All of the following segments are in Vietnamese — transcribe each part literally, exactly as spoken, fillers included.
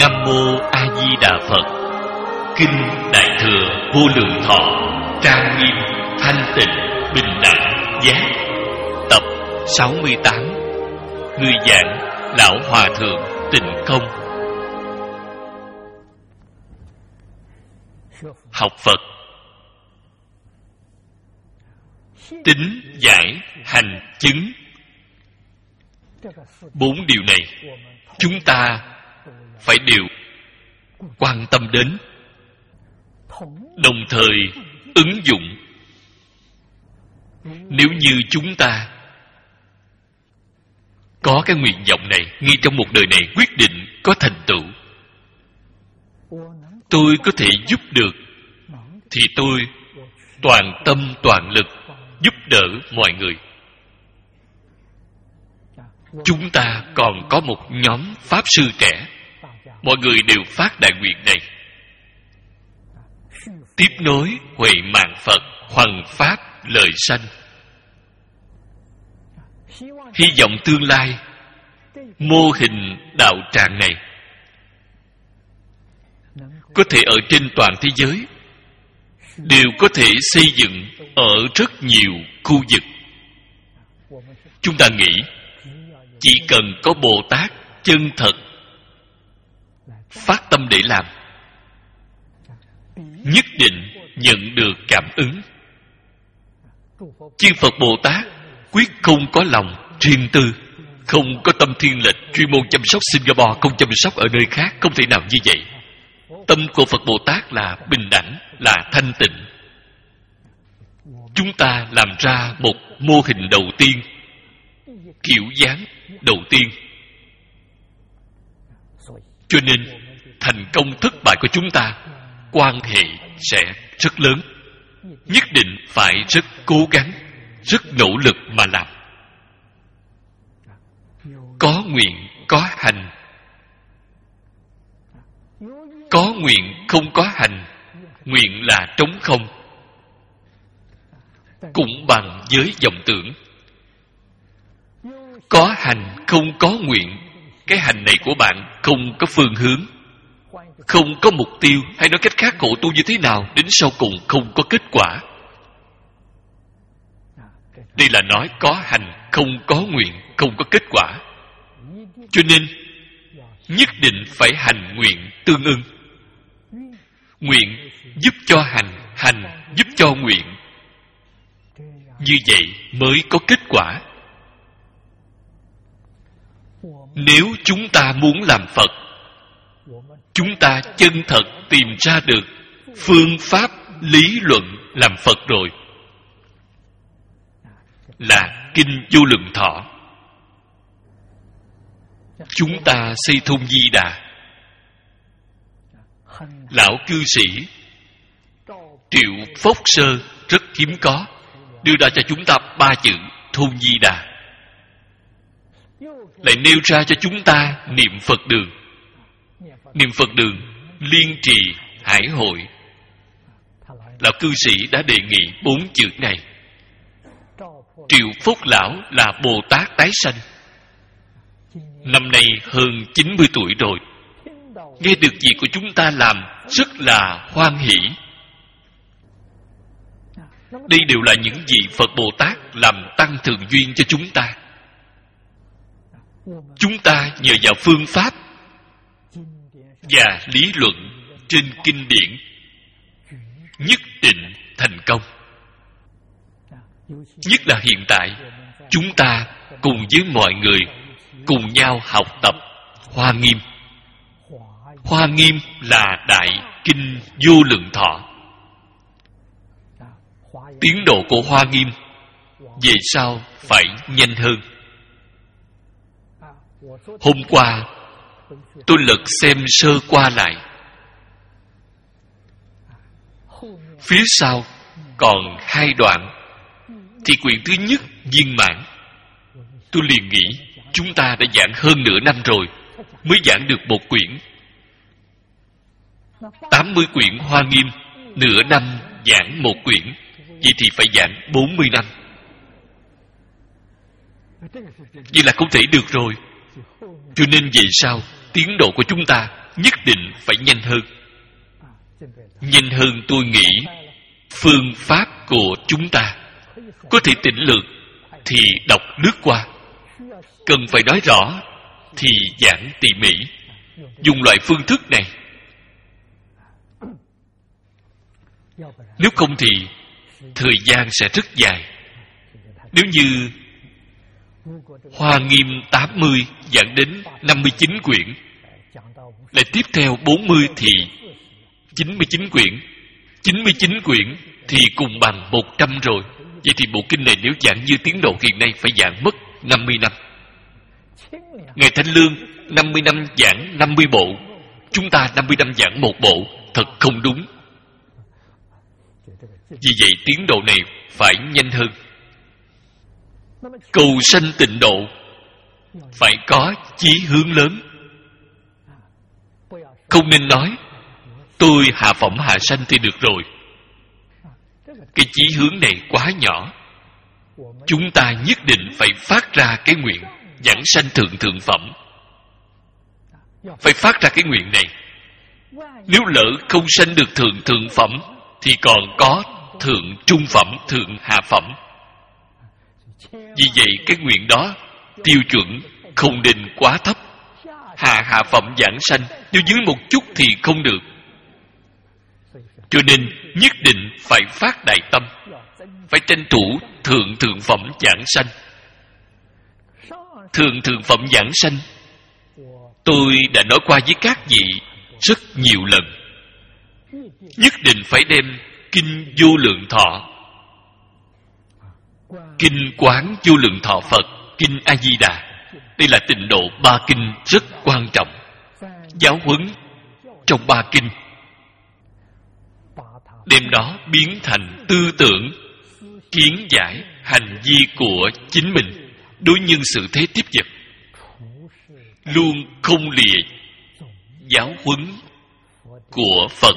Nam Mô A Di Đà Phật. Kinh Đại Thừa Vô Lượng Thọ, trang nghiêm, thanh tịnh, bình đẳng, giác. Tập sáu mươi tám. Người giảng Lão Hòa Thượng Tịnh Không. Học Phật, tính, giải, hành, chứng. Bốn điều này chúng ta phải đều quan tâm đến, đồng thời ứng dụng. Nếu như chúng ta có cái nguyện vọng này, ngay trong một đời này quyết định có thành tựu, tôi có thể giúp được, thì tôi toàn tâm toàn lực giúp đỡ mọi người. Chúng ta còn có một nhóm Pháp Sư trẻ, mọi người đều phát đại nguyện này: tiếp nối huệ mạng Phật, hoằng Pháp lời sanh. Hy vọng tương lai mô hình đạo tràng này có thể ở trên toàn thế giới đều có thể xây dựng ở rất nhiều khu vực. Chúng ta nghĩ chỉ cần có Bồ Tát chân thật phát tâm để làm, nhất định nhận được cảm ứng. Chư Phật Bồ Tát quyết không có lòng riêng tư, không có tâm thiên lệch chuyên môn chăm sóc Singapore, không chăm sóc ở nơi khác, không thể nào như vậy. Tâm của Phật Bồ Tát là bình đẳng, là thanh tịnh. Chúng ta làm ra một mô hình đầu tiên, kiểu dáng đầu tiên, cho nên thành công thất bại của chúng ta quan hệ sẽ rất lớn. Nhất định phải rất cố gắng, rất nỗ lực mà làm. Có nguyện, có hành. Có nguyện, không có hành, nguyện là trống không, cũng bằng với vọng tưởng. Có hành, không có nguyện, cái hành này của bạn không có phương hướng, không có mục tiêu, hay nói cách khác, khổ tu như thế nào, đến sau cùng không có kết quả. Đây là nói có hành, không có nguyện, không có kết quả. Cho nên nhất định phải hành nguyện tương ưng. Nguyện giúp cho hành, hành giúp cho nguyện. Như vậy mới có kết quả. Nếu chúng ta muốn làm Phật, chúng ta chân thật tìm ra được phương pháp lý luận làm Phật rồi, là Kinh Vô Lượng Thọ. Chúng ta xây thôn Di Đà, lão cư sĩ Triệu Phốc Sơ rất hiếm có đưa ra cho chúng ta ba chữ thôn Di Đà, lại nêu ra cho chúng ta niệm Phật đường. Niệm Phật đường liên trì hải hội, lão cư sĩ đã đề nghị bốn chữ này. Triệu Phúc lão là Bồ Tát tái sanh, năm nay hơn chín mươi tuổi rồi, nghe được việc của chúng ta làm rất là hoan hỷ. Đây đều là những gì Phật Bồ Tát làm tăng thượng duyên cho chúng ta. Chúng ta nhờ vào phương pháp và lý luận trên kinh điển nhất định thành công. Nhất là hiện tại, chúng ta cùng với mọi người cùng nhau học tập Hoa Nghiêm. Hoa Nghiêm là đại kinh Vô Lượng Thọ. Tiến độ của Hoa Nghiêm về sau phải nhanh hơn. Hôm qua tôi lật xem sơ qua lại, phía sau còn hai đoạn, thì quyển thứ nhất viên mãn. Tôi liền nghĩ chúng ta đã giảng hơn nửa năm rồi mới giảng được một quyển. Tám mươi quyển Hoa Nghiêm, nửa năm giảng một quyển, vậy thì phải giảng bốn mươi năm. Vậy là không thể được rồi. Cho nên về sau tiến độ của chúng ta nhất định phải nhanh hơn. Nhanh hơn tôi nghĩ phương pháp của chúng ta có thể tỉnh lược thì đọc lướt qua, cần phải nói rõ thì giảng tỉ mỉ. Dùng loại phương thức này, nếu không thì thời gian sẽ rất dài. Nếu như Hoa Nghiêm tám mươi giảng đến năm mươi chín quyển, lại tiếp theo bốn mươi thì chín mươi chín quyển, chín mươi chín quyển thì cùng bằng một trăm rồi. Vậy thì bộ kinh này nếu giảng như tiến độ hiện nay phải giảng mất năm mươi năm. Ngài Thanh Lương năm mươi năm giảng năm mươi bộ, chúng ta năm mươi năm giảng một bộ, thật không đúng. Vì vậy tiến độ này phải nhanh hơn. Cầu sanh tịnh độ phải có chí hướng lớn. Không nên nói tôi hạ phẩm hạ sanh thì được rồi. Cái chí hướng này quá nhỏ. Chúng ta nhất định phải phát ra cái nguyện giảng sanh thượng thượng phẩm. Phải phát ra cái nguyện này. Nếu lỡ không sanh được thượng thượng phẩm thì còn có thượng trung phẩm, thượng hạ phẩm. Vì vậy cái nguyện đó tiêu chuẩn không nên quá thấp. Hạ hạ phẩm giảng sanh nếu dưới một chút thì không được. Cho nên nhất định phải phát đại tâm, phải tranh thủ thượng thượng phẩm giảng sanh. Thượng thượng phẩm giảng sanh tôi đã nói qua với các vị rất nhiều lần. Nhất định phải đem Kinh Vô Lượng Thọ, Kinh Quán Vô Lượng Thọ Phật, Kinh A Di Đà, đây là tịnh độ ba kinh rất quan trọng. Giáo huấn trong ba kinh, đem đó biến thành tư tưởng, kiến giải, hành vi của chính mình đối nhân xử thế tiếp vật, luôn không lìa giáo huấn của Phật,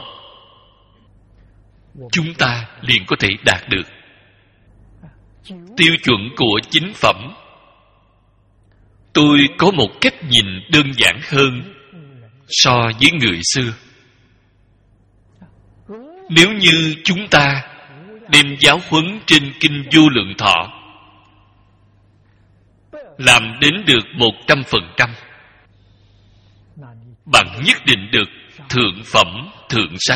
chúng ta liền có thể đạt được tiêu chuẩn của chính phẩm. Tôi có một cách nhìn đơn giản hơn so với người xưa. Nếu như chúng ta đem giáo huấn trên Kinh Vô Lượng Thọ làm đến được một trăm phần trăm, bạn nhất định được thượng phẩm thượng sanh.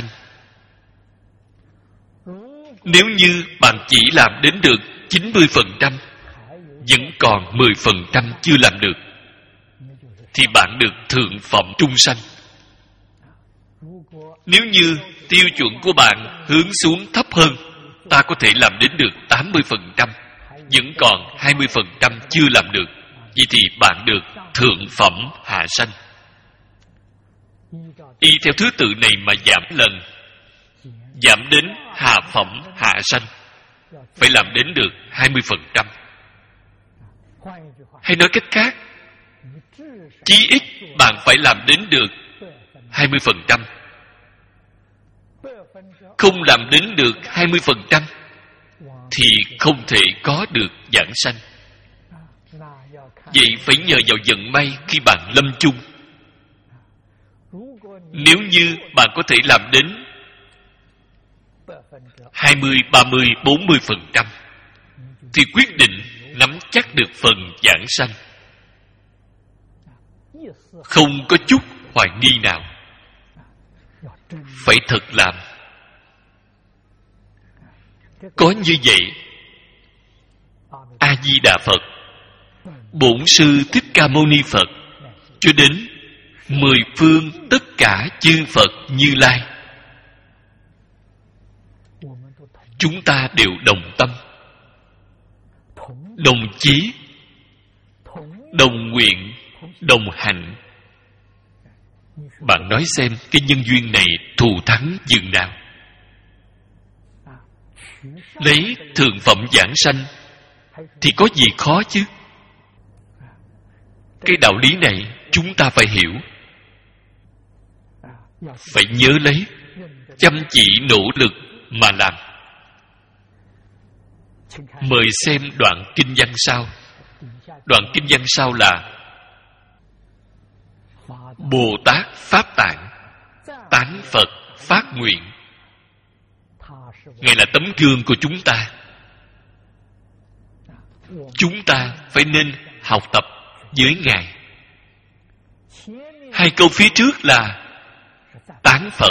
Nếu như bạn chỉ làm đến được chín mươi phần trăm, vẫn còn mười phần trăm chưa làm được, thì bạn được thượng phẩm trung sanh. Nếu như tiêu chuẩn của bạn hướng xuống thấp hơn, ta có thể làm đến được tám mươi phần trăm, vẫn còn hai mươi phần trăm chưa làm được, vậy thì bạn được thượng phẩm hạ sanh. Y theo thứ tự này mà giảm lần, giảm đến hạ phẩm hạ sanh, phải làm đến được hai mươi phần trăm. Hay nói cách khác, chí ít bạn phải làm đến được hai mươi phần trăm. Không làm đến được hai mươi phần trăm thì không thể có được giảng sanh. Vậy phải nhờ vào vận may khi bạn lâm chung. Nếu như bạn có thể làm đến hai mươi, ba mươi, bốn mươi phần trăm thì quyết định nắm chắc được phần giảng sanh. Không có chút hoài nghi nào. Phải thật làm. Có như vậy, A Di Đà Phật, Bổn Sư Thích Ca Mâu Ni Phật, cho đến mười phương tất cả chư Phật Như Lai, chúng ta đều đồng tâm, đồng chí, đồng nguyện, đồng hạnh. Bạn nói xem cái nhân duyên này thù thắng dường nào? Lấy thượng phẩm giảng sanh thì có gì khó chứ? Cái đạo lý này chúng ta phải hiểu, phải nhớ lấy, chăm chỉ nỗ lực mà làm. Mời xem đoạn kinh văn sau. Đoạn kinh văn sau là Bồ Tát Pháp Tạng, tán Phật phát nguyện. Ngài là tấm gương của chúng ta. Chúng ta phải nên học tập với Ngài. Hai câu phía trước là tán Phật.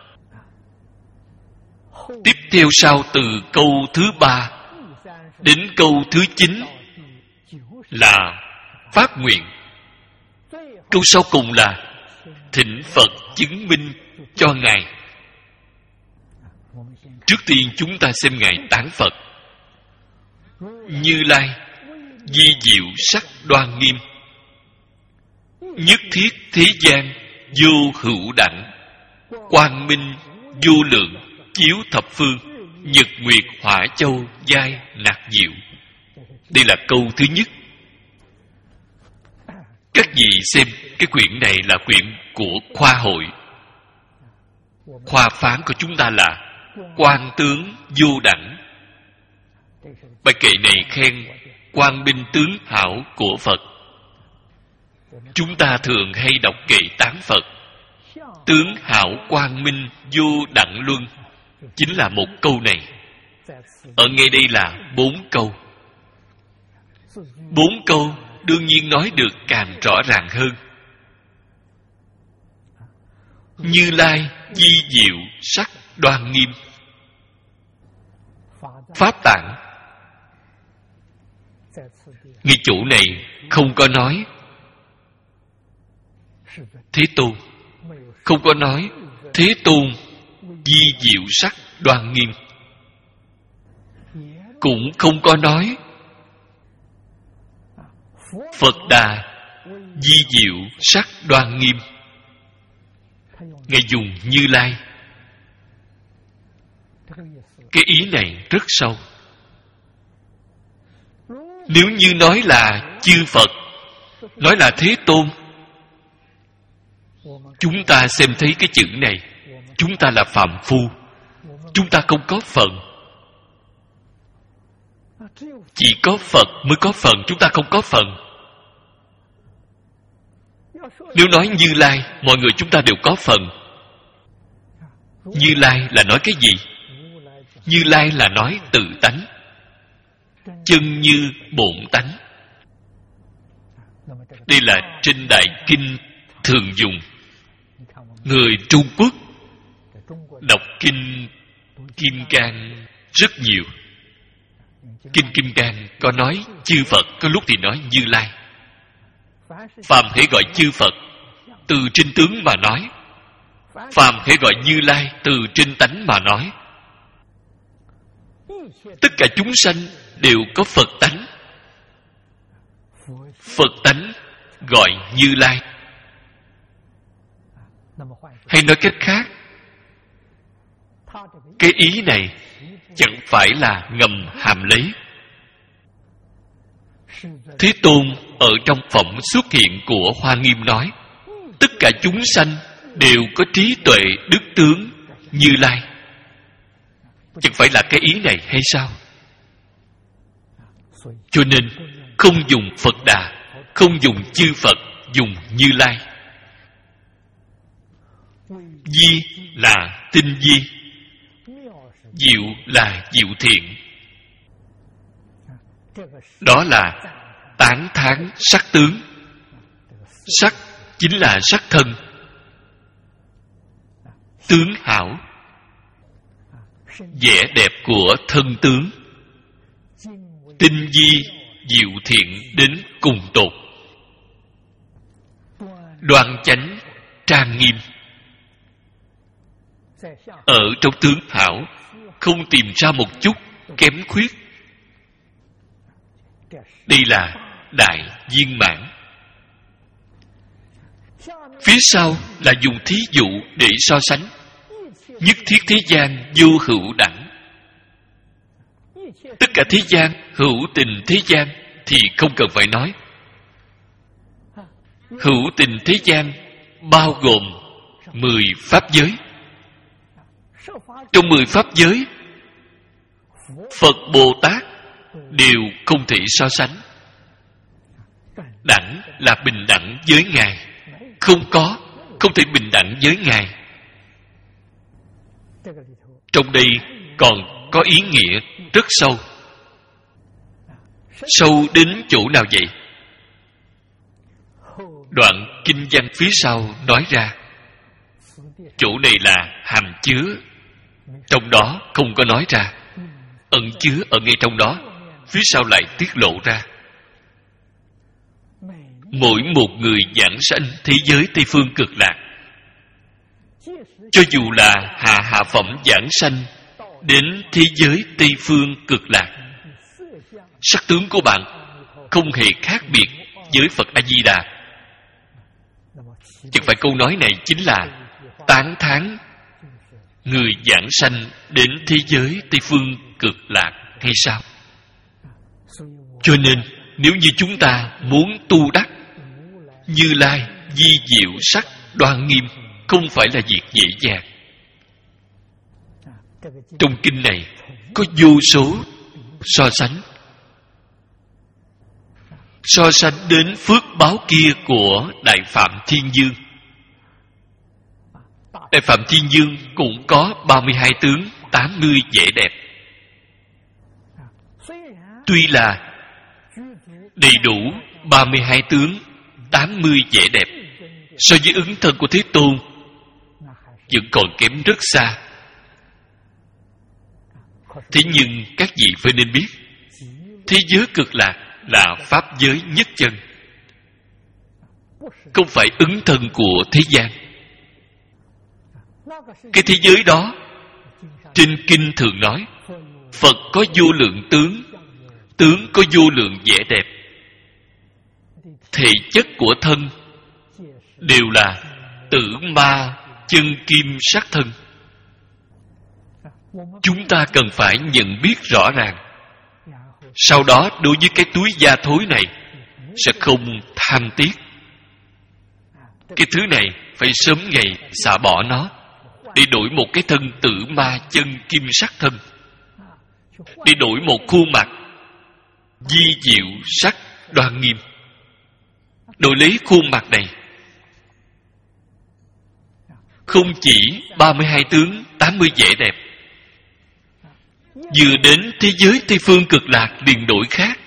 Tiếp theo sau từ câu thứ ba đến câu thứ chín là phát nguyện. Câu sau cùng là thỉnh Phật chứng minh cho Ngài. Trước tiên chúng ta xem Ngài tán Phật. Như Lai vi diệu sắc đoan nghiêm, nhất thiết thế gian vô hữu đẳng, quang minh vô lượng, chiếu thập phương, nhật nguyệt hỏa châu giai nạc diệu. Đây là câu thứ nhất. Các vị xem, cái quyển này là quyển của khoa hội. Khoa phán của chúng ta là Quang tướng vô đẳng. Bài kệ này khen quang minh tướng hảo của Phật. Chúng ta thường hay đọc kệ tán Phật. Tướng hảo quang minh vô đẳng luân, chính là một câu này. Ở ngay đây là bốn câu. Bốn câu đương nhiên nói được càng rõ ràng hơn. Như Lai vi diệu sắc đoan nghiêm. Pháp Tạng, ngay chỗ này không có nói Thế Tôn, không có nói Thế Tôn vi diệu sắc đoan nghiêm, cũng không có nói Phật Đà vi diệu sắc đoan nghiêm. Ngài dùng Như Lai. Cái ý này rất sâu. Nếu như nói là chư Phật, nói là Thế Tôn, chúng ta xem thấy cái chữ này, chúng ta là phàm phu, chúng ta không có phần. Chỉ có Phật mới có phần, chúng ta không có phần. Nếu nói Như Lai, mọi người chúng ta đều có phần. Như Lai là nói cái gì? Như Lai là nói tự tánh, chân như bổn tánh. Đây là trên Đại Kinh thường dùng. Người Trung Quốc đọc Kinh Kim Cang rất nhiều. Kinh Kim Cang có nói chư Phật, có lúc thì nói Như Lai. Phàm hễ gọi chư Phật, từ trên tướng mà nói. Phàm hễ gọi Như Lai, từ trên tánh mà nói. Tất cả chúng sanh đều có Phật tánh. Phật tánh gọi Như Lai. Hay nói cách khác, cái ý này chẳng phải là ngầm hàm lấy. Thế Tôn ở trong phẩm xuất hiện của Hoa Nghiêm nói, tất cả chúng sanh đều có trí tuệ đức tướng Như Lai. Chẳng phải là cái ý này hay sao? Cho nên không dùng Phật Đà, không dùng chư Phật, dùng Như Lai. Di là tinh di, diệu là diệu thiện. Đó là tán thán sắc tướng. Sắc chính là sắc thân. Tướng hảo, vẻ đẹp của thân tướng. Tinh di diệu thiện đến cùng tột. Đoan chánh trang nghiêm. Ở trong tướng hảo không tìm ra một chút kém khuyết. Đây là đại viên mãn. Phía sau là dùng thí dụ để so sánh. Nhất thiết thế gian vô hữu đẳng. Tất cả thế gian, hữu tình thế gian thì không cần phải nói. Hữu tình thế gian bao gồm mười pháp giới. Trong mười pháp giới, Phật Bồ Tát đều không thể so sánh. Đẳng là bình đẳng với Ngài, không có. không thể bình đẳng với Ngài. Trong đây còn có ý nghĩa rất sâu. Sâu đến chỗ nào vậy? Đoạn kinh văn phía sau nói ra, chỗ này là hàm chứa, trong đó không có nói ra, ẩn chứa ở ngay trong đó, phía sau lại tiết lộ ra. Mỗi một người giảng sanh thế giới Tây Phương Cực Lạc, cho dù là hạ hạ phẩm giảng sanh đến thế giới Tây Phương Cực Lạc, sắc tướng của bạn không hề khác biệt với Phật A-di-đà. Chẳng phải câu nói này chính là tán thán người giảng sanh đến thế giới Tây Phương Cực Lạc hay sao? Cho nên nếu như chúng ta muốn tu đắc Như Lai di diệu sắc đoan nghiêm, không phải là việc dễ dàng. Trong kinh này có vô số so sánh, so sánh đến phước báo kia của Đại Phạm Thiên Dương. Đại Phạm Thiên Dương cũng có ba mươi hai tướng, tám mươi vẻ đẹp. Tuy là đầy đủ ba mươi hai tướng, tám mươi vẻ đẹp, so với ứng thân của Thế Tôn vẫn còn kém rất xa. Thế nhưng các vị phải nên biết, thế giới Cực Lạc là pháp giới nhất chân, không phải ứng thân của thế gian. Cái thế giới đó, trên kinh thường nói, Phật có vô lượng tướng, tướng có vô lượng vẻ đẹp. Thể chất của thân đều là tử ma chân kim sắc thân. Chúng ta cần phải nhận biết rõ ràng, sau đó đối với cái túi da thối này sẽ không tham tiếc. Cái thứ này phải sớm ngày xả bỏ nó, để đổi một cái thân tử ma chân kim sắc thân, để đổi một khuôn mặt di diệu sắc đoan nghiêm. Đổi lấy khuôn mặt này, không chỉ ba mươi hai tướng, tám mươi vẻ đẹp, vừa đến thế giới Tây Phương Cực Lạc liền đổi khác.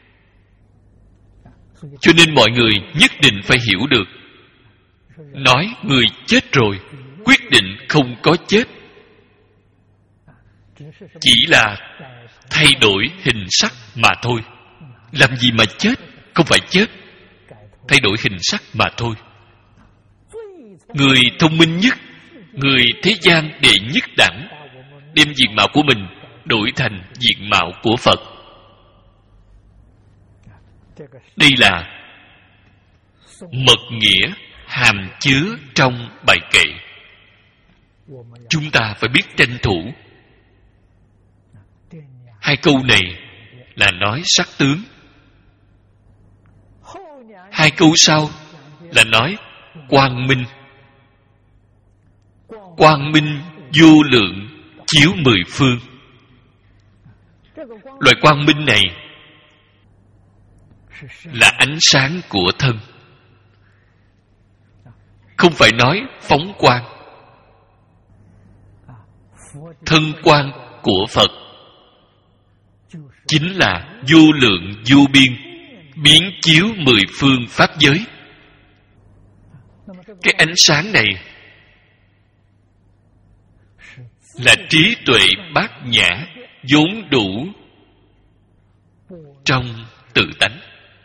Cho nên mọi người nhất định phải hiểu được, nói người chết rồi, quyết định không có chết, chỉ là thay đổi hình sắc mà thôi. Làm gì mà chết? Không phải chết, thay đổi hình sắc mà thôi. Người thông minh nhất, người thế gian đệ nhất đẳng, đem diện mạo của mình đổi thành diện mạo của Phật. Đây là mật nghĩa hàm chứa trong bài kệ. Chúng ta phải biết tranh thủ. Hai câu này là nói sắc tướng, hai câu sau là nói quang minh. Quang minh vô lượng, chiếu mười phương. Loại quang minh này là ánh sáng của thân, không phải nói phóng quang. Thân quang của Phật chính là vô lượng vô biên, biến chiếu mười phương pháp giới. Cái ánh sáng này là trí tuệ bát nhã vốn đủ trong tự tánh,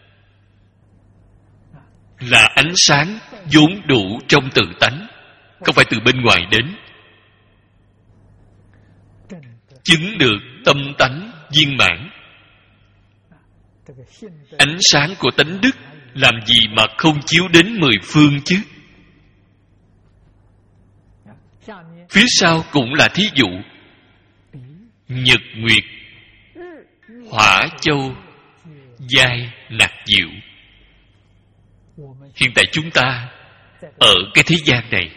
là ánh sáng vốn đủ trong tự tánh, không phải từ bên ngoài đến. Chứng được tâm tánh viên mãn. Ánh sáng của tánh đức làm gì mà không chiếu đến mười phương chứ? Phía sau cũng là thí dụ. Nhật nguyệt, hỏa châu, giai nặc diệu. Hiện tại chúng ta ở cái thế gian này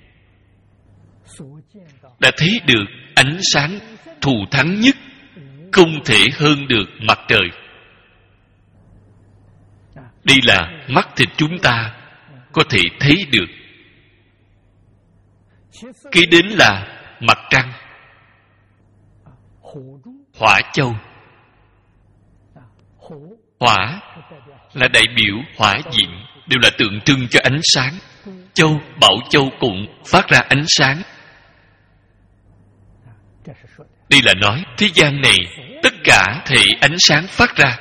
đã thấy được ánh sáng thù thắng nhất, không thể hơn được mặt trời. Đây là mắt thịt chúng ta có thể thấy được. Kế đến là mặt trăng, hỏa châu. Hỏa là đại biểu hỏa diệm, đều là tượng trưng cho ánh sáng. Châu, bảo châu cũng phát ra ánh sáng. Đây là nói thế gian này tất cả thể ánh sáng phát ra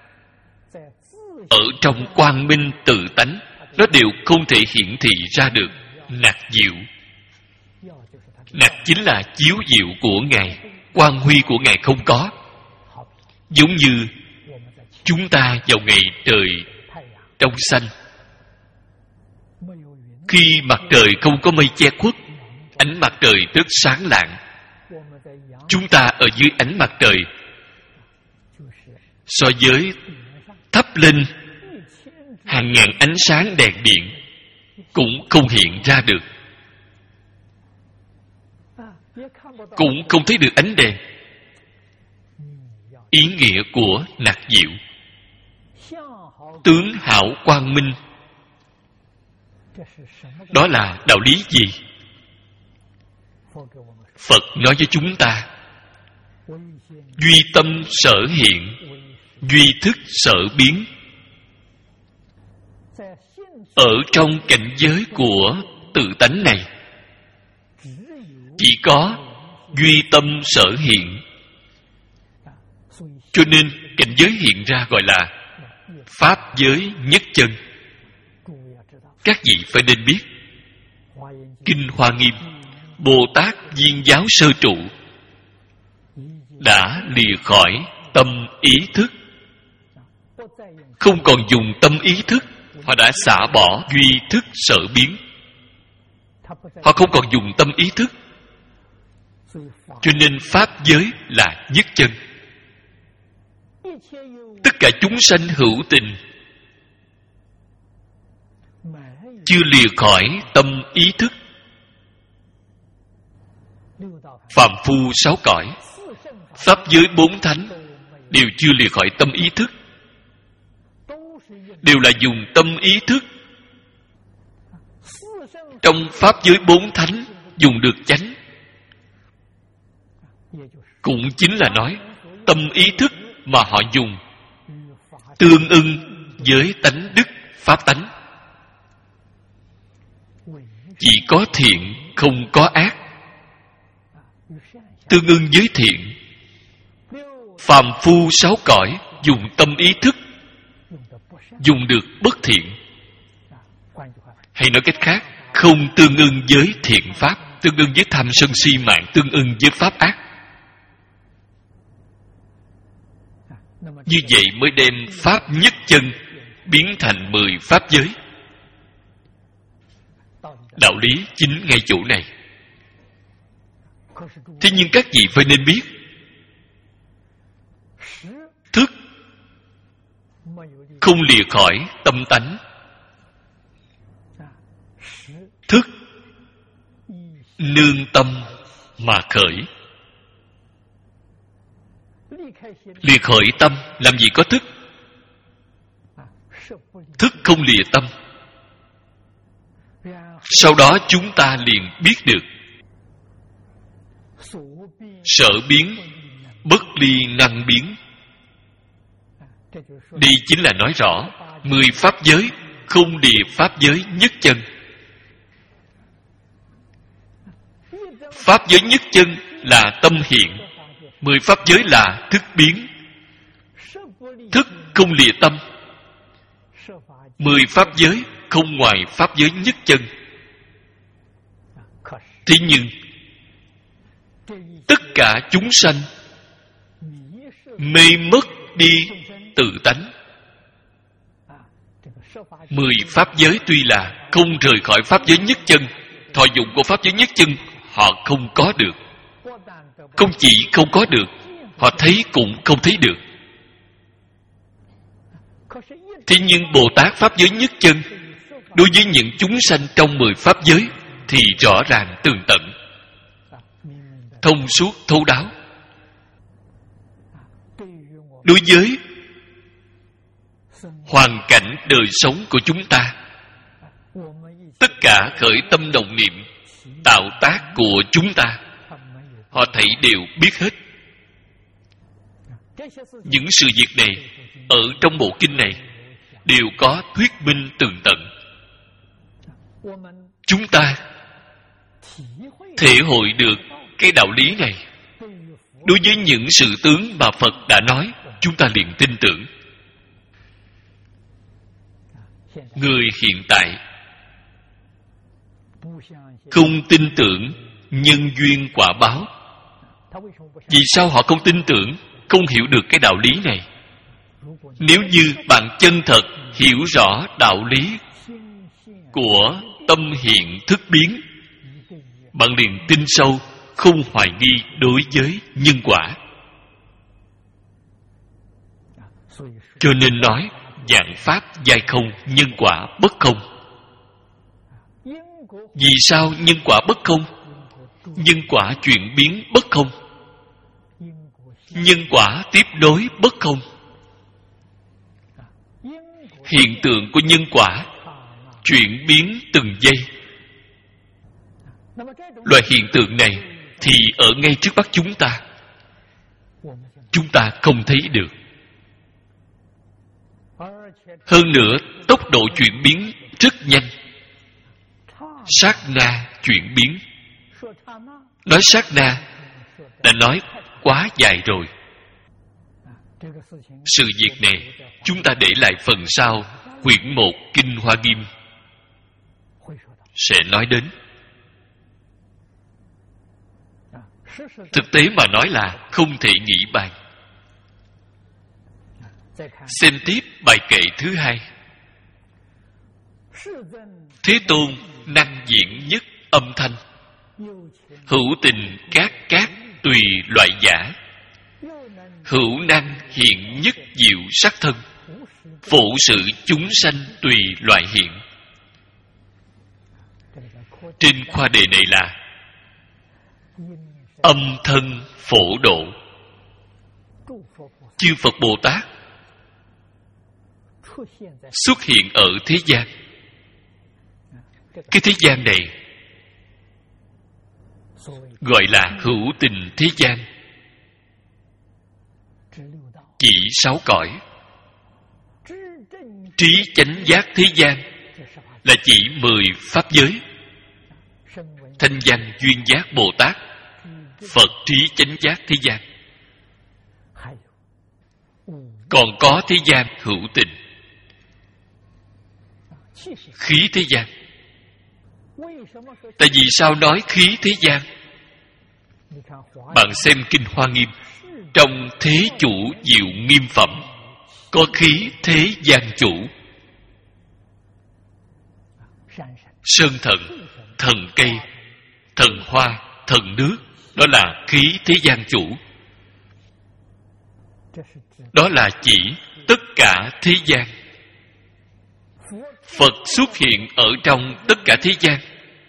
ở trong quang minh tự tánh, nó đều không thể hiển thị ra được nặc diệu. Nặc chính là chiếu diệu của Ngài, quang huy của Ngài không có. Giống như chúng ta vào ngày trời trong xanh, khi mặt trời không có mây che khuất, ánh mặt trời rất sáng lạng. Chúng ta ở dưới ánh mặt trời, so với thắp lên hàng ngàn ánh sáng đèn điện cũng không hiện ra được, cũng không thấy được ánh đèn. Ý nghĩa của nặc diệu, tướng hảo quang minh, đó là đạo lý gì? Phật nói với chúng ta, duy tâm sở hiện, duy thức sở biến. Ở trong cảnh giới của tự tánh này, chỉ có duy tâm sở hiện. Cho nên cảnh giới hiện ra gọi là pháp giới nhất chân. Các vị phải nên biết, Kinh Hoa Nghiêm, Bồ Tát Viên Giáo Sơ Trụ đã lìa khỏi tâm ý thức, không còn dùng tâm ý thức. Họ đã xả bỏ duy thức sở biến, họ không còn dùng tâm ý thức. Cho nên pháp giới là nhất chân. Tất cả chúng sanh hữu tình chưa lìa khỏi tâm ý thức. Phàm phu sáu cõi, pháp giới bốn thánh đều chưa lìa khỏi tâm ý thức, đều là dùng tâm ý thức. Trong pháp giới bốn thánh dùng được chánh, cũng chính là nói tâm ý thức mà họ dùng tương ưng với tánh đức pháp tánh. Chỉ có thiện không có ác, tương ưng với thiện. Phàm phu sáu cõi dùng tâm ý thức dùng được bất thiện, hay nói cách khác, không tương ưng với thiện pháp, tương ưng với tham sân si mạng, tương ưng với pháp ác. Như vậy mới đem pháp nhất chân biến thành mười pháp giới. Đạo lý chính ngay chỗ này. Thế nhưng các vị phải nên biết, thức không lìa khỏi tâm tánh. Thức nương tâm mà khởi. Lìa khỏi tâm làm gì có thức? Thức không lìa tâm. Sau đó chúng ta liền biết được sở biến bất ly năng biến. Đây chính là nói rõ mười pháp giới không lìa pháp giới nhất chân. Pháp giới nhất chân là tâm hiện, mười pháp giới là thức biến. Thức không lìa tâm, mười pháp giới không ngoài pháp giới nhất chân. Thế nhưng tất cả chúng sanh mê mất đi tự tánh. Mười pháp giới tuy là không rời khỏi pháp giới nhất chân, thọ dụng của pháp giới nhất chân họ không có được. Không chỉ không có được, họ thấy cũng không thấy được. Thế nhưng Bồ Tát pháp giới nhất chân đối với những chúng sanh trong mười pháp giới thì rõ ràng tường tận, thông suốt thấu đáo. Đối với hoàn cảnh đời sống của chúng ta, tất cả khởi tâm động niệm tạo tác của chúng ta, họ thảy đều biết hết. Những sự việc này ở trong bộ kinh này đều có thuyết minh tường tận. Chúng ta thể hội được cái đạo lý này, đối với những sự tướng mà Phật đã nói, chúng ta liền tin tưởng. Người hiện tại không tin tưởng nhân duyên quả báo. Vì sao họ không tin tưởng, không hiểu được cái đạo lý này? Nếu như bạn chân thật hiểu rõ đạo lý của tâm hiện thức biến, bạn liền tin sâu, không hoài nghi đối với nhân quả. Cho nên nói vạn pháp giai không, nhân quả bất không. Vì sao nhân quả bất không? Nhân quả chuyển biến bất không. Nhân quả tiếp nối bất không. Hiện tượng của nhân quả chuyển biến từng giây. Loại hiện tượng này thì ở ngay trước mắt chúng ta, chúng ta không thấy được. Hơn nữa, tốc độ chuyển biến rất nhanh. Sát na chuyển biến. Nói sát na đã nói quá dài rồi. Sự việc này chúng ta để lại phần sau quyển một Kinh Hoa Nghiêm sẽ nói đến. Thực tế mà nói là không thể nghĩ bàn. Xem tiếp bài kệ thứ hai. Thế Tôn năng diện nhất âm thanh, hữu tình các các tùy loại giả, hữu năng hiện nhất diệu sắc thân, phổ sự chúng sanh tùy loại hiện. Trên khoa đề này là âm thân phổ độ. Chư Phật Bồ Tát xuất hiện ở thế gian. Cái thế gian này gọi là hữu tình thế gian, chỉ sáu cõi. Trí chánh giác thế gian là chỉ mười pháp giới. Thanh văn duyên giác Bồ Tát, Phật trí chánh giác thế gian. Còn có thế gian hữu tình, khí thế gian. Tại vì sao nói khí thế gian? Bạn xem Kinh Hoa Nghiêm, trong Thế Chủ Diệu Nghiêm Phẩm có khí thế gian chủ. Sơn thần, thần cây, thần hoa, thần nước, đó là khí thế gian chủ. Đó là chỉ tất cả thế gian. Phật xuất hiện ở trong tất cả thế gian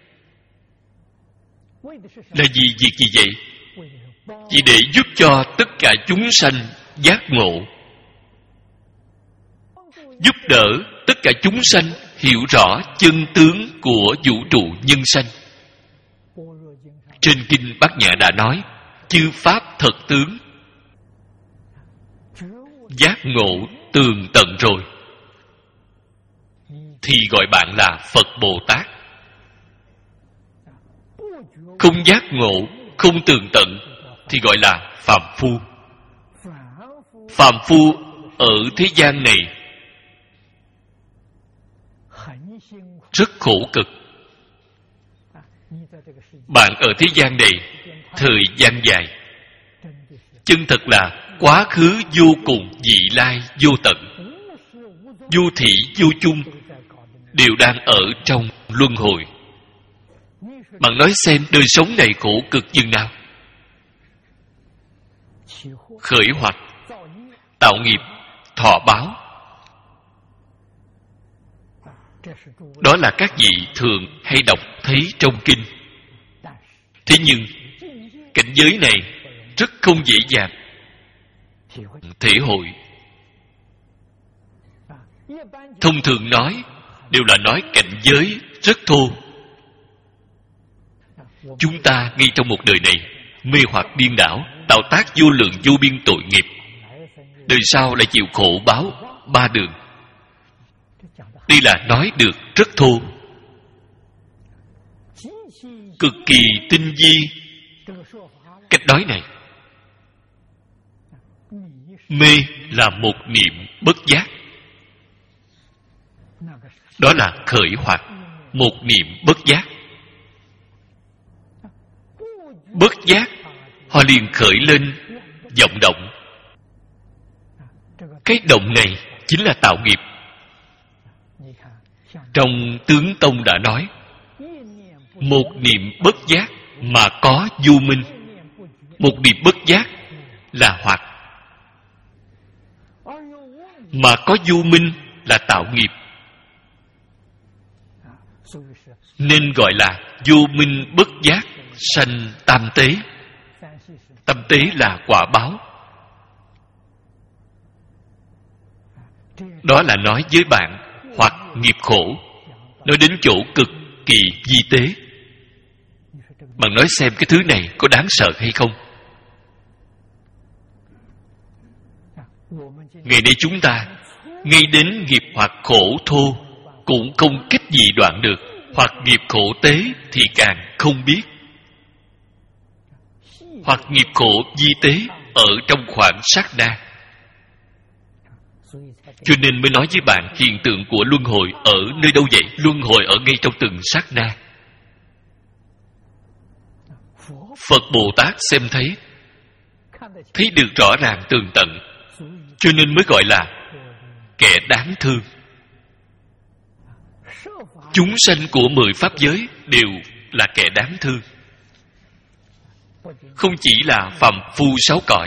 là vì việc gì vậy? Vì để giúp cho tất cả chúng sanh giác ngộ, giúp đỡ tất cả chúng sanh hiểu rõ chân tướng của vũ trụ nhân sanh. Trên Kinh Bát Nhã đã nói, chư pháp thật tướng, giác ngộ tường tận rồi thì gọi bạn là Phật Bồ Tát. Không giác ngộ, không tường tận thì gọi là phàm phu. Phàm phu ở thế gian này rất khổ cực. Bạn ở thế gian này thời gian dài, chân thật là quá khứ vô cùng, vị lai vô tận, vô thị vô chung, đều đang ở trong luân hồi. Bạn nói xem đời sống này khổ cực như nào? Khởi hoạch, tạo nghiệp, thọ báo, đó là các vị thường hay đọc thấy trong kinh. Thế nhưng cảnh giới này rất không dễ dàng thể hội. Thông thường nói đều là nói cảnh giới rất thô. Chúng ta ngay trong một đời này mê hoặc điên đảo, tạo tác vô lượng vô biên tội nghiệp, đời sau lại chịu khổ báo ba đường. Đây là nói được rất thô, cực kỳ tinh vi. Cách nói này, mê là một niệm bất giác, đó là khởi hoặc, một niệm bất giác. Bất giác họ liền khởi lên vọng động. Cái động này chính là tạo nghiệp. Trong Tướng Tông đã nói, một niệm bất giác mà có vô minh. Một niệm bất giác là hoặc, mà có vô minh là tạo nghiệp, nên gọi là vô minh bất giác sanh tam tế. Tam tế là quả báo. Đó là nói với bạn hoặc nghiệp khổ, nói đến chỗ cực kỳ vi tế. Bạn nói xem cái thứ này có đáng sợ hay không? Ngày nay chúng ta ngay đến nghiệp hoặc khổ thô cũng không cách gì đoạn được, hoặc nghiệp khổ tế thì càng không biết. Hoặc nghiệp khổ vi tế ở trong khoảng sát na. Cho nên mới nói với bạn hiện tượng của luân hồi ở nơi đâu vậy? Luân hồi ở ngay trong từng sát na. Phật Bồ Tát xem thấy, thấy được rõ ràng tường tận, cho nên mới gọi là kẻ đáng thương. Chúng sanh của mười pháp giới đều là kẻ đáng thương. Không chỉ là phàm phu sáu cõi,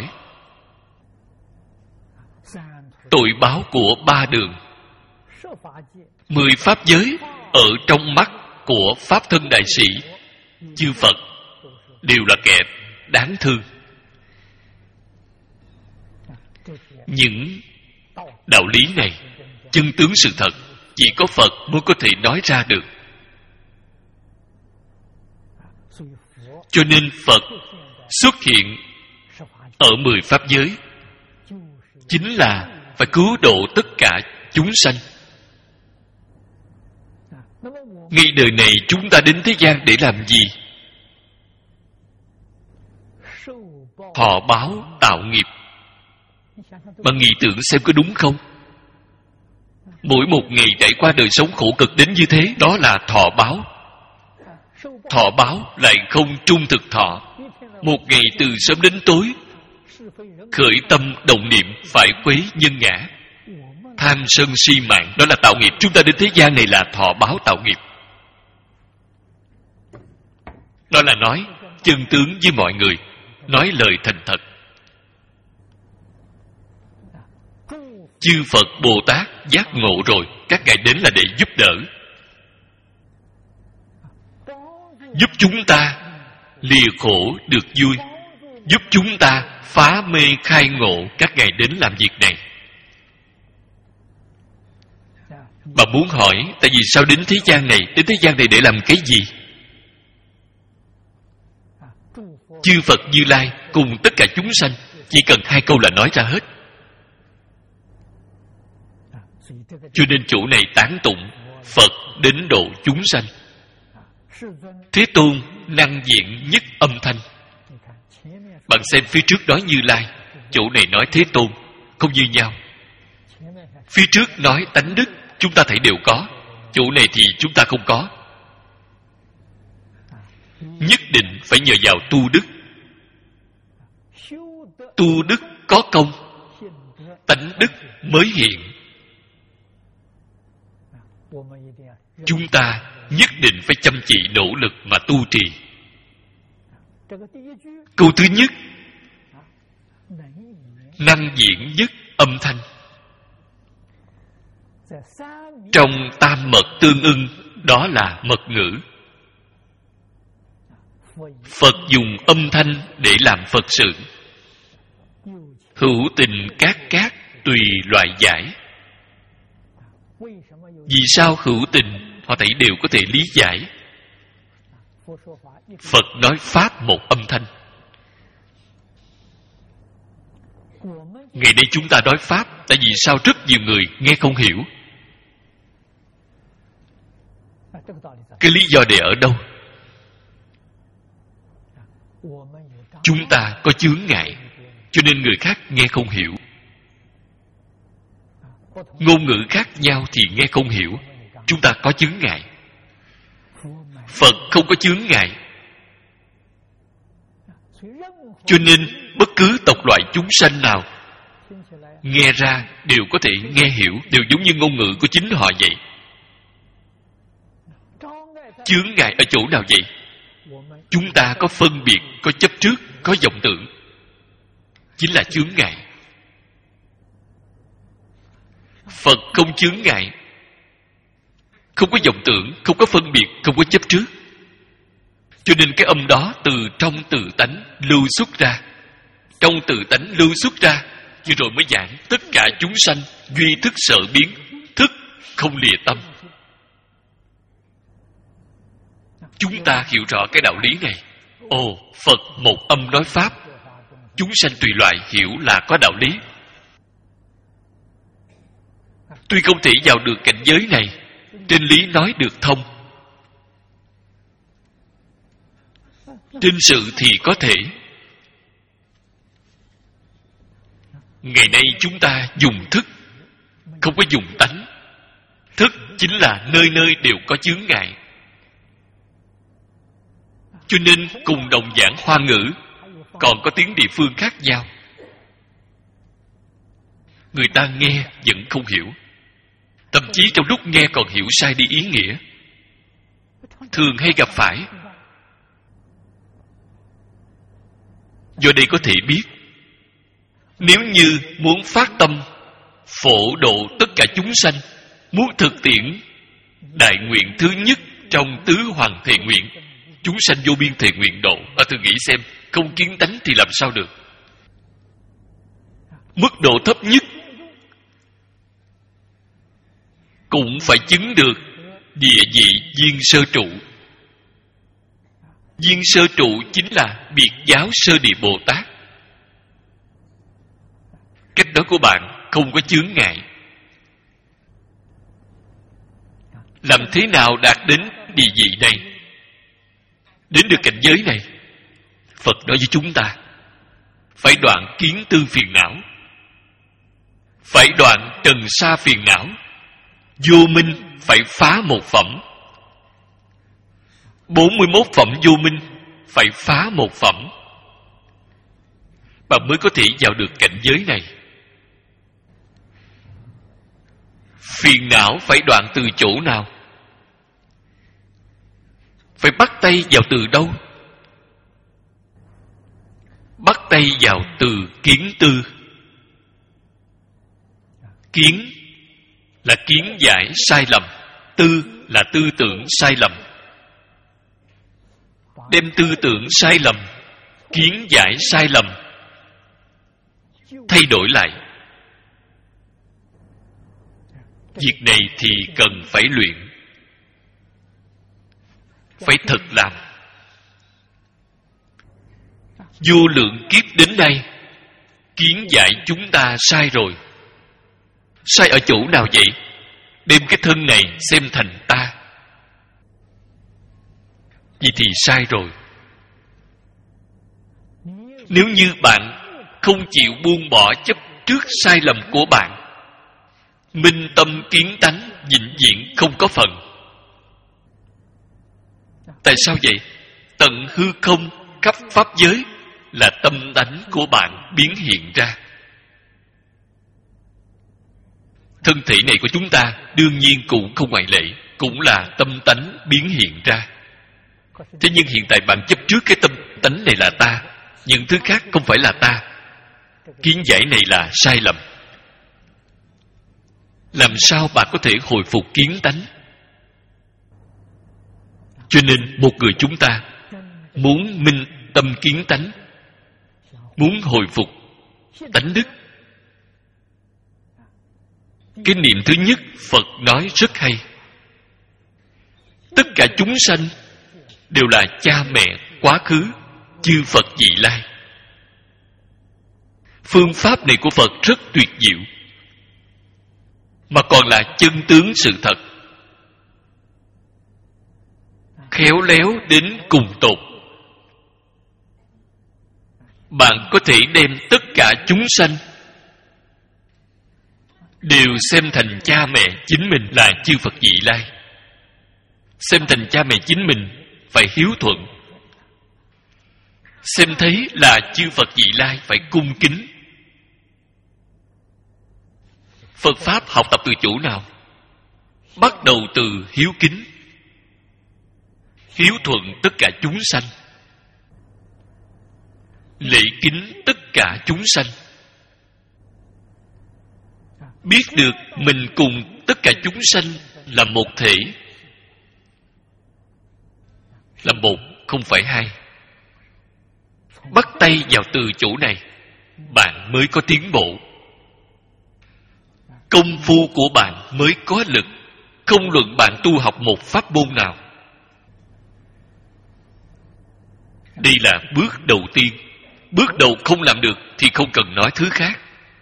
tội báo của ba đường, mười pháp giới ở trong mắt của Pháp Thân Đại Sĩ, chư Phật đều là kẻ đáng thương. Những đạo lý này, chân tướng sự thật, chỉ có Phật mới có thể nói ra được. Cho nên Phật xuất hiện ở mười pháp giới chính là phải cứu độ tất cả chúng sanh. Ngay đời này chúng ta đến thế gian để làm gì? Thọ báo tạo nghiệp. Bạn nghĩ tưởng xem có đúng không? Mỗi một ngày trải qua đời sống khổ cực đến như thế, đó là thọ báo. Thọ báo lại không trung thực thọ. Một ngày từ sớm đến tối, khởi tâm động niệm phải quấy nhân ngã, tham sân si mạng, đó là tạo nghiệp. Chúng ta đến thế gian này là thọ báo tạo nghiệp. Đó là nói chân tướng với mọi người, nói lời thành thật. Chư Phật Bồ Tát giác ngộ rồi, các ngài đến là để giúp đỡ, giúp chúng ta lìa khổ được vui, giúp chúng ta phá mê khai ngộ. Các ngài đến làm việc này. Bà muốn hỏi, tại vì sao đến thế gian này? Đến thế gian này để làm cái gì? Chư Phật Như Lai cùng tất cả chúng sanh, chỉ cần hai câu là nói ra hết. Cho nên chỗ này tán tụng Phật đến độ chúng sanh. Thế Tôn năng diện nhất âm thanh. Bạn xem phía trước nói Như Lai, chỗ này nói Thế Tôn, không như nhau. Phía trước nói tánh đức, chúng ta thấy đều có. Chỗ này thì chúng ta không có. Nhất định phải nhờ vào tu đức. Tu đức có công, tánh đức mới hiện. Chúng ta nhất định phải chăm chỉ nỗ lực mà tu trì. Câu thứ nhất, năng diễn nhất âm thanh. Trong tam mật tương ưng, đó là mật ngữ. Phật dùng âm thanh để làm Phật sự. Hữu tình cát cát tùy loại giải. Vì sao hữu tình họ thấy đều có thể lý giải? Phật nói Pháp một âm thanh. Ngày nay chúng ta nói Pháp, tại vì sao rất nhiều người nghe không hiểu? Cái lý do này ở đâu? Chúng ta có chướng ngại, cho nên người khác nghe không hiểu. Ngôn ngữ khác nhau thì nghe không hiểu. Chúng ta có chướng ngại. Phật không có chướng ngại. Cho nên bất cứ tộc loại chúng sanh nào nghe ra đều có thể nghe hiểu, đều giống như ngôn ngữ của chính họ vậy. Chướng ngại ở chỗ nào vậy? Chúng ta có phân biệt, có chấp trước, có vọng tưởng, chính là chướng ngại. Phật không chướng ngại, không có vọng tưởng, không có phân biệt, không có chấp trước. Cho nên cái âm đó từ trong tự tánh lưu xuất ra. Trong tự tánh lưu xuất ra, như rồi mới giảng tất cả chúng sanh duy thức sở biến, thức không lìa tâm. Chúng ta hiểu rõ cái đạo lý này. Ồ, Phật một âm nói Pháp, chúng sanh tùy loại hiểu là có đạo lý. Tuy không thể vào được cảnh giới này, trên lý nói được thông, trên sự thì có thể. Ngày nay chúng ta dùng thức, không có dùng tánh. Thức chính là nơi nơi đều có chướng ngại. Cho nên cùng đồng giảng Hoa ngữ, còn có tiếng địa phương khác nhau. Người ta nghe vẫn không hiểu. Thậm chí trong lúc nghe còn hiểu sai đi ý nghĩa. Thường hay gặp phải. Do đây có thể biết, nếu như muốn phát tâm phổ độ tất cả chúng sanh, muốn thực tiễn đại nguyện thứ nhất trong tứ hoàng thệ nguyện, chúng sanh vô biên thệ nguyện độ, à, thử nghĩ xem, không kiến tánh thì làm sao được? Mức độ thấp nhất cũng phải chứng được địa vị viên sơ trụ. Viên sơ trụ chính là biệt giáo sơ địa Bồ Tát. Cách đó của bạn không có chướng ngại. Làm thế nào đạt đến địa vị này, đến được cảnh giới này? Phật nói với chúng ta, phải đoạn kiến tư phiền não, phải đoạn trần sa phiền não. Vô minh phải phá một phẩm, bốn mươi mốt phẩm vô minh phải phá một phẩm, bạn mới có thể vào được cảnh giới này. Phiền não phải đoạn từ chỗ nào? Phải bắt tay vào từ đâu? Bắt tay vào từ kiến tư. Kiến là kiến giải sai lầm, tư là tư tưởng sai lầm. Đem tư tưởng sai lầm, kiến giải sai lầm thay đổi lại. Việc này thì cần phải luyện, phải thật làm. Vô lượng kiếp đến nay, kiến giải chúng ta sai rồi. Sai ở chỗ nào vậy? Đem cái thân này xem thành ta, vậy thì sai rồi. Nếu như bạn không chịu buông bỏ chấp trước sai lầm của bạn, minh tâm kiến tánh vĩnh viễn không có phần. Tại sao vậy? Tận hư không khắp pháp giới là tâm tánh của bạn biến hiện ra. Thân thể này của chúng ta đương nhiên cũng không ngoại lệ, cũng là tâm tánh biến hiện ra. Thế nhưng hiện tại bạn chấp trước cái tâm tánh này là ta, những thứ khác không phải là ta. Kiến giải này là sai lầm. Làm sao bạn có thể hồi phục kiến tánh? Cho nên một người chúng ta muốn minh tâm kiến tánh, muốn hồi phục tánh đức, cái niệm thứ nhất Phật nói rất hay. Tất cả chúng sanh đều là cha mẹ quá khứ, chư Phật vị lai. Phương pháp này của Phật rất tuyệt diệu, mà còn là chân tướng sự thật, khéo léo đến cùng tột. Bạn có thể đem tất cả chúng sanh đều xem thành cha mẹ chính mình là chư Phật vị lai. Xem thành cha mẹ chính mình phải hiếu thuận, xem thấy là chư Phật vị lai phải cung kính. Phật Pháp học tập từ chỗ nào? Bắt đầu từ hiếu kính, hiếu thuận tất cả chúng sanh, lễ kính tất cả chúng sanh. Biết được mình cùng tất cả chúng sanh là một thể, là một, không phải hai. Bắt tay vào từ chỗ này, bạn mới có tiến bộ. Công phu của bạn mới có lực, không luận bạn tu học một pháp môn nào. Đây là bước đầu tiên. Bước đầu không làm được thì không cần nói thứ khác.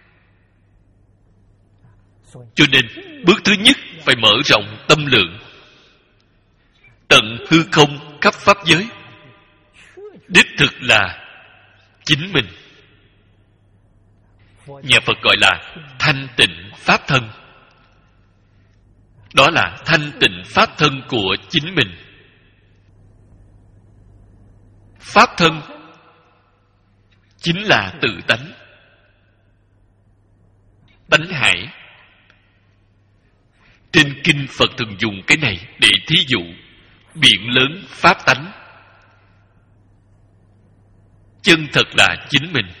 Cho nên bước thứ nhất phải mở rộng tâm lượng, tận hư không khắp pháp giới, đích thực là chính mình. Nhà Phật gọi là thanh tịnh pháp thân. Đó là thanh tịnh pháp thân của chính mình. Pháp thân chính là tự tánh, tánh hải. Trên kinh Phật thường dùng cái này để thí dụ biển lớn pháp tánh. Chân thật là chính mình.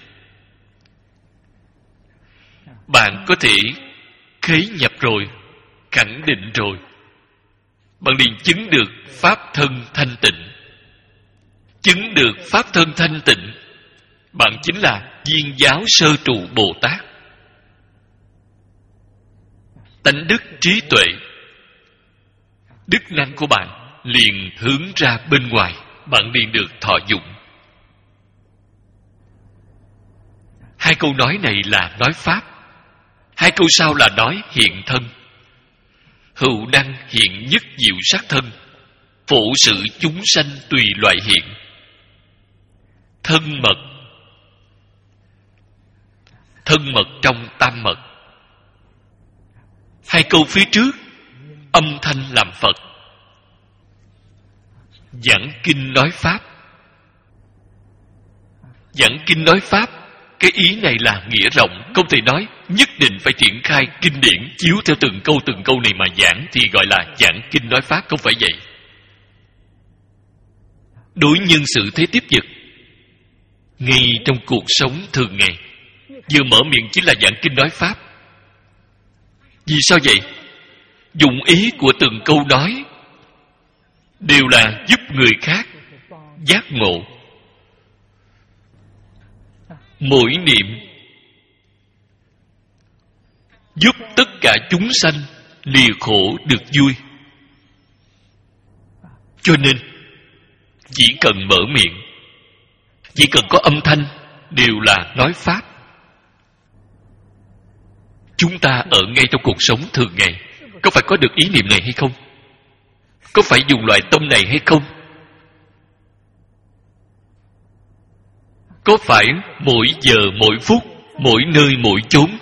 Bạn có thể khế nhập rồi, khẳng định rồi, bạn liền chứng được pháp thân thanh tịnh. Chứng được pháp thân thanh tịnh, bạn chính là viên giáo sơ trụ Bồ Tát. Tánh đức trí tuệ, đức năng của bạn liền hướng ra bên ngoài, bạn liền được thọ dụng. Hai câu nói này là nói pháp, hai câu sau là nói hiện thân. Hữu năng hiện nhất diệu sắc thân, phổ sự chúng sanh tùy loại hiện. Thân mật, thân mật trong tam mật. Hai câu phía trước, âm thanh làm Phật, giảng kinh nói pháp. Giảng kinh nói pháp, cái ý này là nghĩa rộng, không thể nói nhất định phải triển khai kinh điển chiếu theo từng câu từng câu này mà giảng thì gọi là giảng kinh nói pháp, không phải vậy. Đối nhân xử thế tiếp vật, ngay trong cuộc sống thường ngày, vừa mở miệng chính là giảng kinh nói pháp. Vì sao vậy? Dụng ý của từng câu nói đều là giúp người khác giác ngộ. Mỗi niệm giúp tất cả chúng sanh lìa khổ được vui. Cho nên chỉ cần mở miệng, chỉ cần có âm thanh đều là nói pháp. Chúng ta ở ngay trong cuộc sống thường ngày có phải có được ý niệm này hay không? Có phải dùng loại tâm này hay không? Có phải mỗi giờ mỗi phút, mỗi nơi mỗi chốn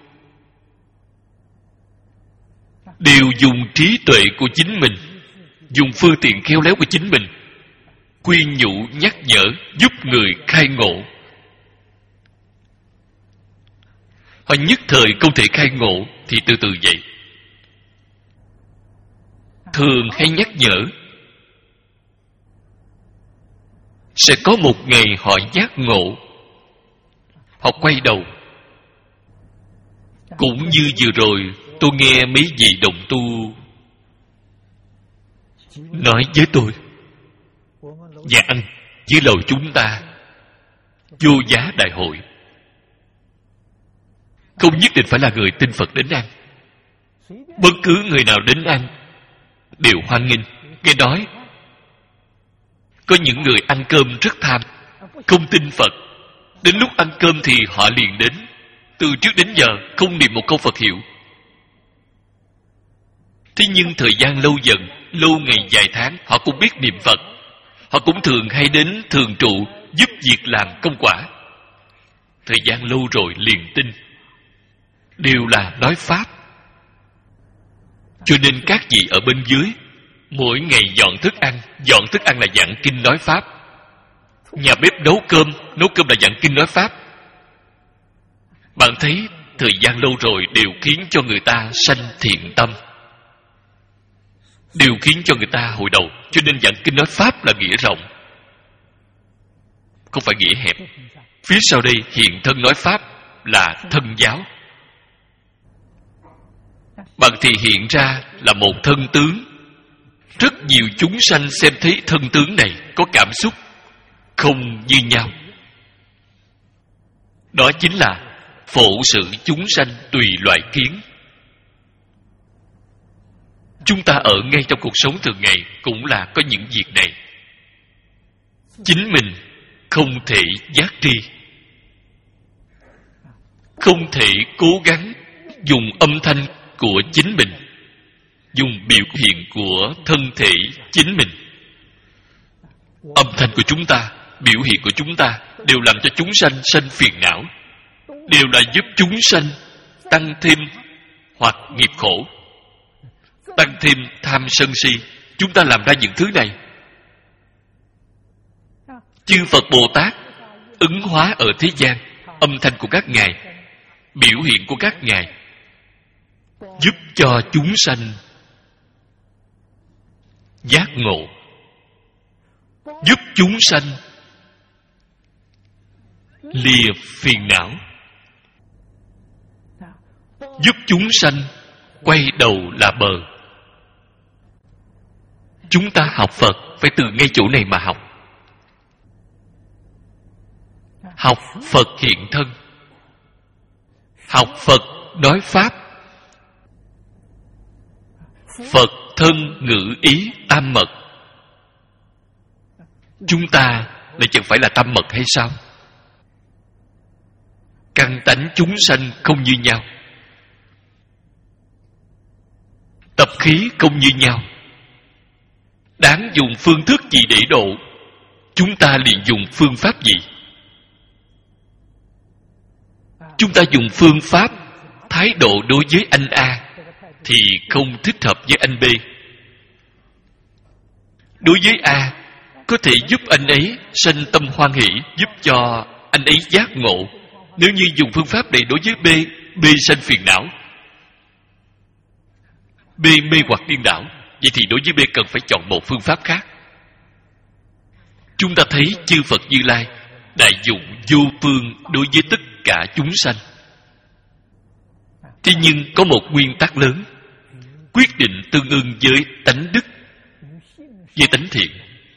đều dùng trí tuệ của chính mình, dùng phương tiện khéo léo của chính mình khuyên nhủ nhắc nhở giúp người khai ngộ? Họ nhất thời không thể khai ngộ thì từ từ vậy. Thường hay nhắc nhở, sẽ có một ngày họ giác ngộ, họ quay đầu. Cũng như vừa rồi tôi nghe mấy vị đồng tu nói với tôi, dạ anh, với lầu chúng ta vô giá đại hội, không nhất định phải là người tin Phật đến ăn, bất cứ người nào đến ăn đều hoan nghênh. Nghe nói Có những người ăn cơm rất tham, không tin Phật. Đến lúc ăn cơm thì họ liền đến, từ trước đến giờ không niệm một câu Phật hiệu. Thế nhưng thời gian lâu dần, lâu ngày dài tháng, họ cũng biết niệm Phật. Họ cũng thường hay đến thường trụ, giúp việc làm công quả. Thời gian lâu rồi liền tin. Đều là nói Pháp. Cho nên các vị ở bên dưới, mỗi ngày dọn thức ăn. Dọn thức ăn là giảng kinh nói Pháp. Nhà bếp nấu cơm, nấu cơm là giảng kinh nói Pháp. Bạn thấy thời gian lâu rồi đều khiến cho người ta sanh thiện tâm, đều khiến cho người ta hồi đầu. Cho nên giảng kinh nói Pháp là nghĩa rộng, không phải nghĩa hẹp. Phía sau đây hiện thân nói Pháp là thân giáo. Bạn thì hiện ra là một thân tướng. Rất nhiều chúng sanh xem thấy thân tướng này có cảm xúc không như nhau. Đó chính là phổ sự chúng sanh tùy loại kiến. Chúng ta ở ngay trong cuộc sống thường ngày cũng là có những việc này. Chính mình không thể giác tri, không thể cố gắng dùng âm thanh của chính mình, dùng biểu hiện của thân thể chính mình. Âm thanh của chúng ta, biểu hiện của chúng ta đều làm cho chúng sanh sanh phiền não, đều là giúp chúng sanh tăng thêm hoặc nghiệp khổ, tăng thêm tham sân si. Chúng ta làm ra những thứ này. Chư Phật Bồ Tát ứng hóa ở thế gian, âm thanh của các ngài, biểu hiện của các ngài giúp cho chúng sanh giác ngộ, giúp chúng sanh lìa phiền não, giúp chúng sanh quay đầu là bờ. Chúng ta học Phật phải từ ngay chỗ này mà học. Học Phật hiện thân, học Phật nói Pháp, Phật thân ngữ ý tam mật. Chúng ta lại chẳng phải là tam mật hay sao? Căn tánh chúng sanh không như nhau, tập khí không như nhau. Đáng dùng phương thức gì để độ, chúng ta liền dùng phương pháp gì. Chúng ta dùng phương pháp thái độ đối với anh A thì không thích hợp với anh B. Đối với A có thể giúp anh ấy sanh tâm hoan hỷ, giúp cho anh ấy giác ngộ. Nếu như dùng phương pháp này đối với B, B sanh phiền não, B mê hoặc điên đảo, vậy thì đối với B cần phải chọn một phương pháp khác. Chúng ta thấy chư Phật Như Lai đại dụng vô phương đối với tất cả chúng sanh. Thế nhưng có một nguyên tắc lớn, quyết định tương ưng với tánh đức, với tánh thiện.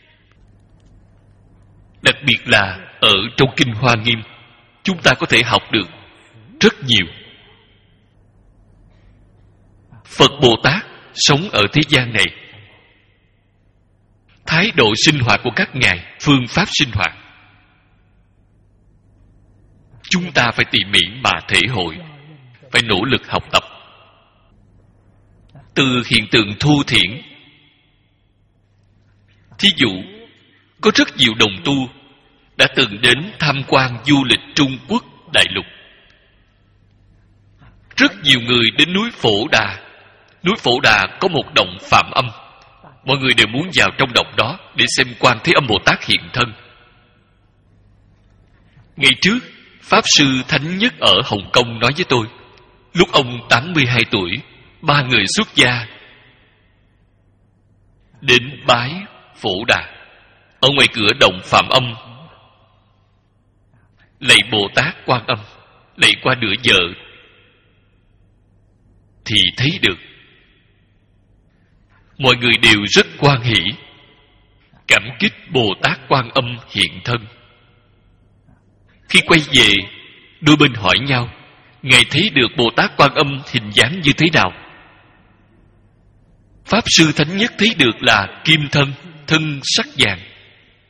Đặc biệt là ở trong Kinh Hoa Nghiêm, chúng ta có thể học được rất nhiều. Phật Bồ Tát sống ở thế gian này, thái độ sinh hoạt của các ngài, phương pháp sinh hoạt, chúng ta phải tỉ mỉ mà thể hội, phải nỗ lực học tập. Từ hiện tượng thu thiển, thí dụ có rất nhiều đồng tu đã từng đến tham quan du lịch Trung Quốc đại lục. Rất nhiều người đến núi Phổ Đà. Núi Phổ Đà có một động Phạm Âm. Mọi người đều muốn vào trong động đó để xem Quan Thế Âm Bồ Tát hiện thân. Ngày trước, Pháp Sư Thánh Nhất ở Hồng Kông nói với tôi, lúc ông tám mươi hai tuổi, ba người xuất gia đến bái Phổ Đà. Ở ngoài cửa động Phạm Âm, lạy Bồ Tát Quan Âm, lạy qua nửa giờ thì thấy được mọi người đều rất hoan hỷ, cảm kích Bồ Tát Quan Âm hiện thân. Khi quay về, đôi bên hỏi nhau, ngài thấy được Bồ Tát Quan Âm hình dáng như thế nào? Pháp Sư Thánh Nhất thấy được là kim thân, thân sắc vàng.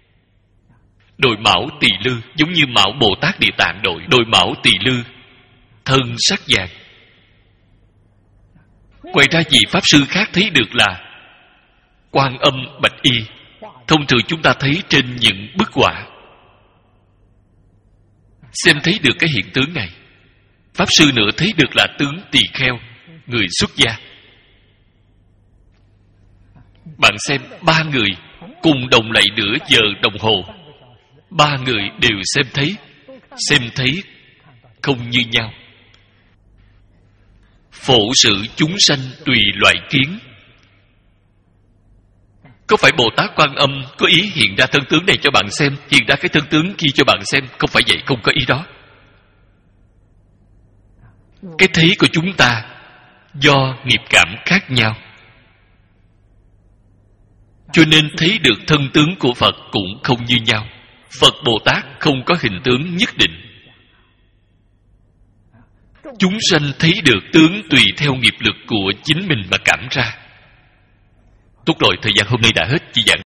Đội Mão Tỳ Lư, giống như Mão Bồ Tát Địa Tạng đội đội Mão Tỳ Lư, thân sắc vàng. Ngoài ra vị Pháp Sư khác thấy được là Quan Âm Bạch Y. Thông thường chúng ta thấy trên những bức họa, xem thấy được cái hiện tướng này. Pháp Sư nữa thấy được là tướng tỳ kheo, người xuất gia. Bạn xem, ba người cùng đồng lạy nửa giờ đồng hồ, ba người đều xem thấy, xem thấy không như nhau. Phổ sự chúng sanh tùy loại kiến. Có phải Bồ Tát Quan Âm có ý hiện ra thân tướng này cho bạn xem, hiện ra cái thân tướng kia cho bạn xem? Không phải vậy, không có ý đó. Cái thấy của chúng ta do nghiệp cảm khác nhau, cho nên thấy được thân tướng của Phật cũng không như nhau. Phật Bồ Tát không có hình tướng nhất định. Chúng sanh thấy được tướng tùy theo nghiệp lực của chính mình mà cảm ra. Tốt rồi, thời gian hôm nay đã hết, chỉ giảng